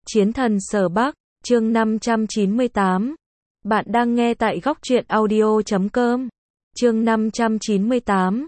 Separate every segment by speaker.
Speaker 1: Chiến thần Sở Bắc, chương 598. Bạn đang nghe tại góc truyện audio.com. Chương 598.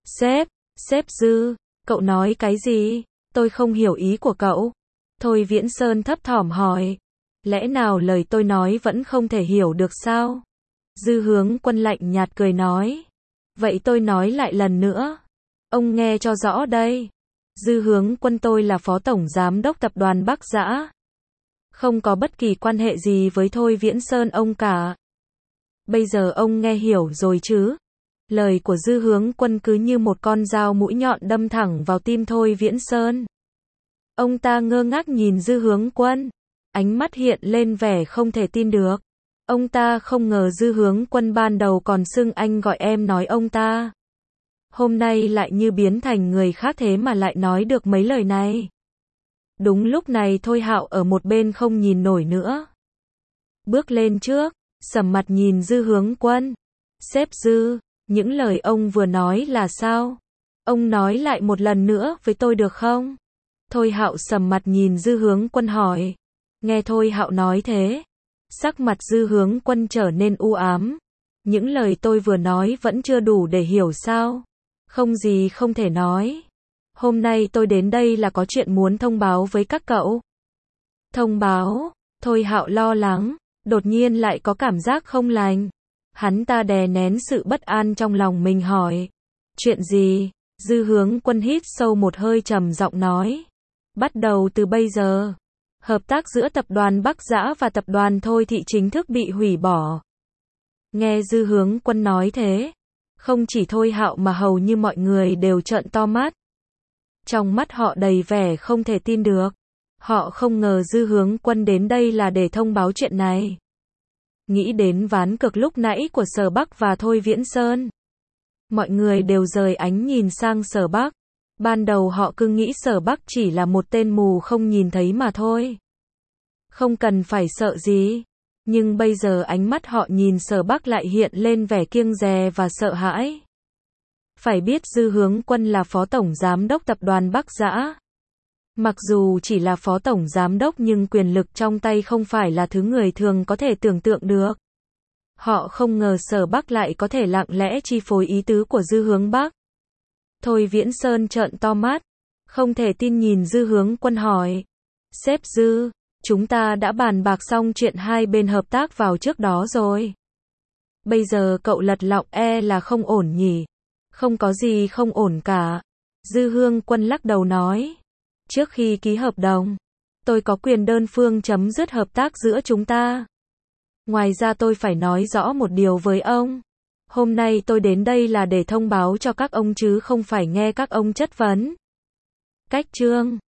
Speaker 1: Sếp Dư, cậu nói cái gì? Tôi không hiểu ý của cậu. Thôi Viễn Sơn thấp thỏm hỏi. Lẽ nào lời tôi nói vẫn không thể hiểu được sao? Dư Hướng Quân lạnh nhạt cười nói. Vậy tôi nói lại lần nữa. Ông nghe cho rõ đây. Dư Hướng Quân, tôi là phó tổng giám đốc tập đoàn Bắc Dã. Không có bất kỳ quan hệ gì với Thôi Viễn Sơn ông cả. Bây giờ ông nghe hiểu rồi chứ? Lời của Dư Hướng Quân cứ như một con dao mũi nhọn đâm thẳng vào tim Thôi Viễn Sơn. Ông ta ngơ ngác nhìn Dư Hướng Quân. Ánh mắt hiện lên vẻ không thể tin được. Ông ta không ngờ Dư Hướng Quân ban đầu còn xưng anh gọi em nói ông ta. Hôm nay lại như biến thành người khác thế mà lại nói được mấy lời này. Đúng lúc này Thôi Hạo ở một bên không nhìn nổi nữa. Bước lên trước, sầm mặt nhìn Dư Hướng Quân. Sếp Dư, những lời ông vừa nói là sao? Ông nói lại một lần nữa với tôi được không? Thôi Hạo sầm mặt nhìn Dư Hướng Quân hỏi. Nghe Thôi Hạo nói thế, sắc mặt Dư Hướng Quân trở nên u ám. Những lời tôi vừa nói vẫn chưa đủ để hiểu sao? Không gì không thể nói. Hôm nay tôi đến đây là có chuyện muốn thông báo với các cậu. Thông báo? Thôi Hạo lo lắng, đột nhiên lại có cảm giác không lành. Hắn ta đè nén sự bất an trong lòng mình hỏi. Chuyện gì? Dư Hướng Quân hít sâu một hơi trầm giọng nói. Bắt đầu từ bây giờ, hợp tác giữa tập đoàn Bắc Dã và tập đoàn Thôi Thị chính thức bị hủy bỏ. Nghe Dư Hướng Quân nói thế, không chỉ Thôi Hạo mà hầu như mọi người đều trợn to mắt. Trong mắt họ đầy vẻ không thể tin được. Họ không ngờ Dư Hướng Quân đến đây là để thông báo chuyện này. Nghĩ đến ván cược lúc nãy của Sở Bắc và Thôi Viễn Sơn, mọi người đều rời ánh nhìn sang Sở Bắc. Ban đầu họ cứ nghĩ Sở Bắc chỉ là một tên mù không nhìn thấy mà thôi. Không cần phải sợ gì. Nhưng bây giờ ánh mắt họ nhìn Sở Bắc lại hiện lên vẻ kiêng dè và sợ hãi. Phải biết Dư Hướng Quân là phó tổng giám đốc tập đoàn Bắc Dã. Mặc dù chỉ là phó tổng giám đốc nhưng quyền lực trong tay không phải là thứ người thường có thể tưởng tượng được. Họ không ngờ Sở Bắc lại có thể lặng lẽ chi phối ý tứ của Dư Hướng Bắc. Thôi Viễn Sơn trợn to mắt, không thể tin nhìn Dư Hướng Quân hỏi. Sếp Dư, chúng ta đã bàn bạc xong chuyện hai bên hợp tác vào trước đó rồi. Bây giờ cậu lật lọng là không ổn nhỉ? Không có gì không ổn cả. Dư Hướng Quân lắc đầu nói. Trước khi ký hợp đồng, tôi có quyền đơn phương chấm dứt hợp tác giữa chúng ta. Ngoài ra tôi phải nói rõ một điều với ông. Hôm nay tôi đến đây là để thông báo cho các ông chứ không phải nghe các ông chất vấn. Cách chương